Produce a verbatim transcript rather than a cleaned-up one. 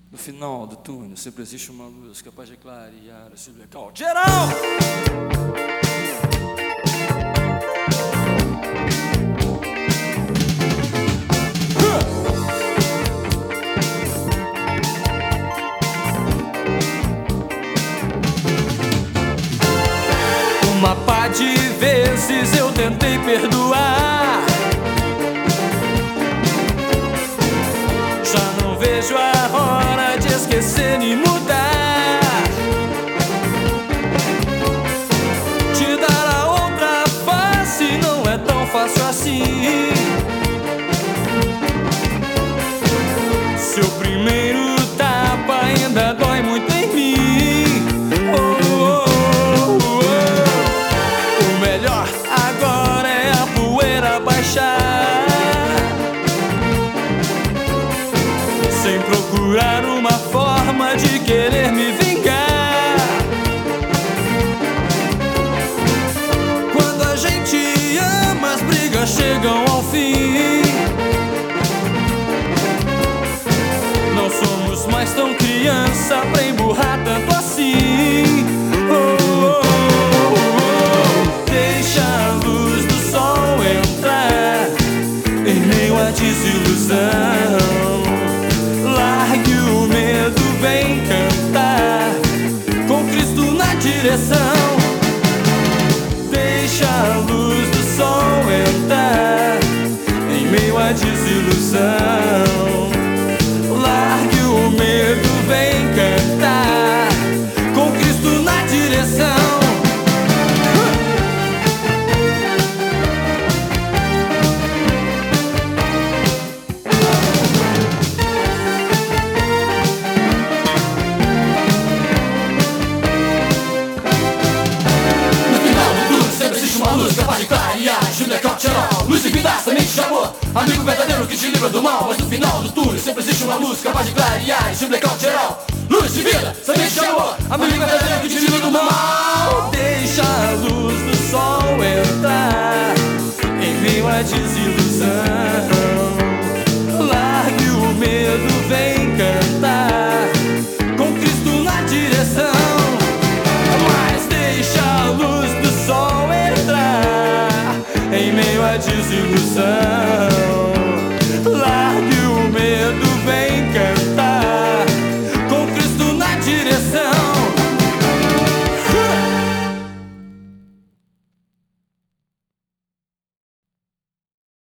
No final do túnel sempre existe uma luz capaz de clarear esse blackout geral. Uma pá de vezes eu tentei perdoar, já não vejo a hora de esquecer e mudar, te dar a outra face não é tão fácil assim. Seu primeiro tapa ainda dói muito em mim. Oh, oh, oh, oh. O melhor agora é a poeira baixar, sem procurar uma forma de querer me vingar. Quando a gente ama, as brigas chegam ao fim. Não somos mais tão criança pra emburrar tanto assim. Oh, oh, oh, oh. Deixa a luz do sol entrar em meio à desilusão. Largue o medo, vem cantar com Cristo na direção. Deixa a luz do sol entrar em meio à desilusão. Largue o medo, vem cantar com Cristo na direção. Uma luz capaz de clarear esse blackout geral. Luz divina, semente de amor, amigo verdadeiro que te livra do mal. Mas no final do túnel sempre existe uma luz capaz de clarear esse blackout geral. Luz divina, semente de amor, amigo verdadeiro que te livra do mal.